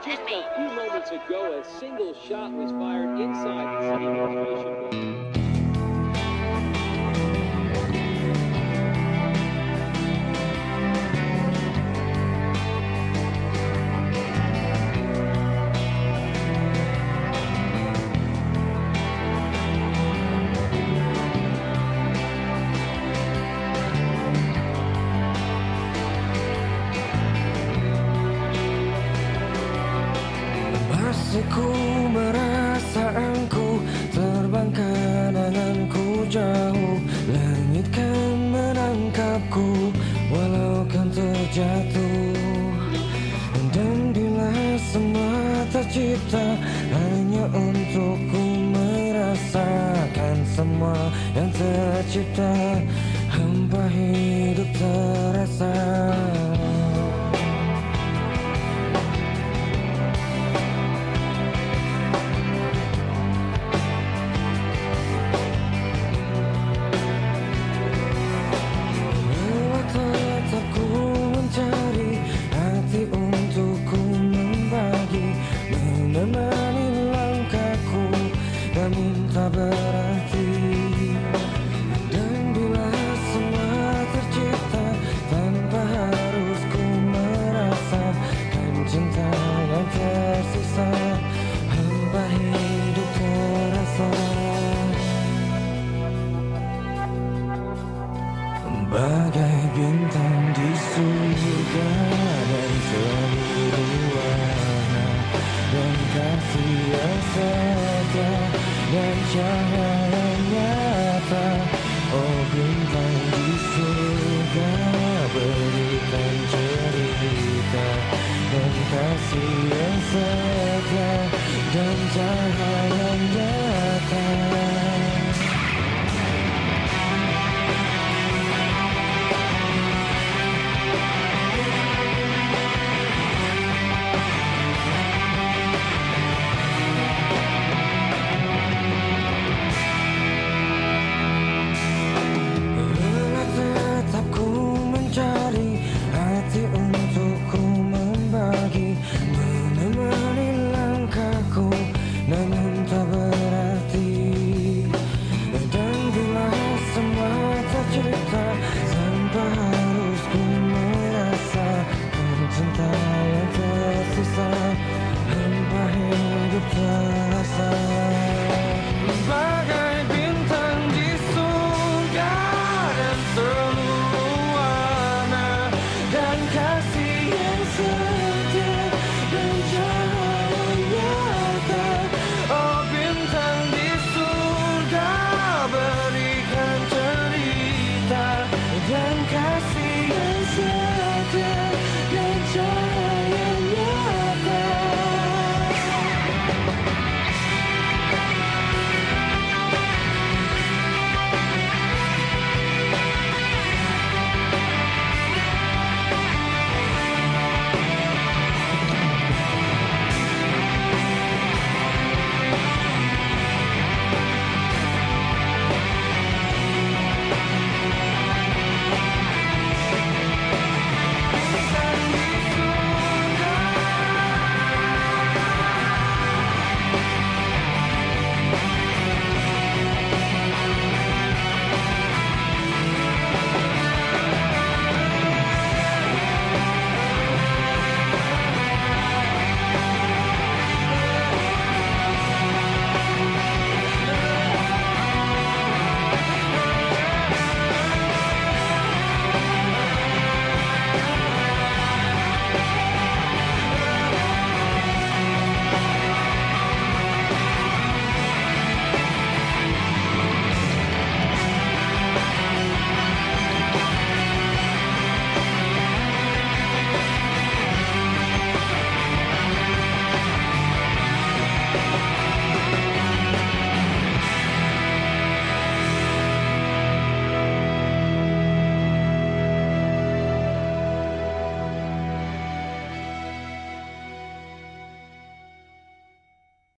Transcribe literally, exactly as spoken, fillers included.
Just a few moments ago, a single shot was fired inside the city administration building. Ku merasa engkau terbang kenanganku jauh. Langit kan menangkapku walau kan terjatuh. Dan bila semua tercipta hanya untukku merasakan semua yang tercipta, hampa hidup terasa. Menemani langkahku dan minta berarti. Dan bila semua tercipta tanpa harus ku merasakan cinta yang tersisa, hampa hidup terasa. Bagai bintang di surga dan seluruh warna dan kasih yang setia dan cahaya nyata. Oh bintang di surga, berikan cerita dan kasih yang setia dan cahaya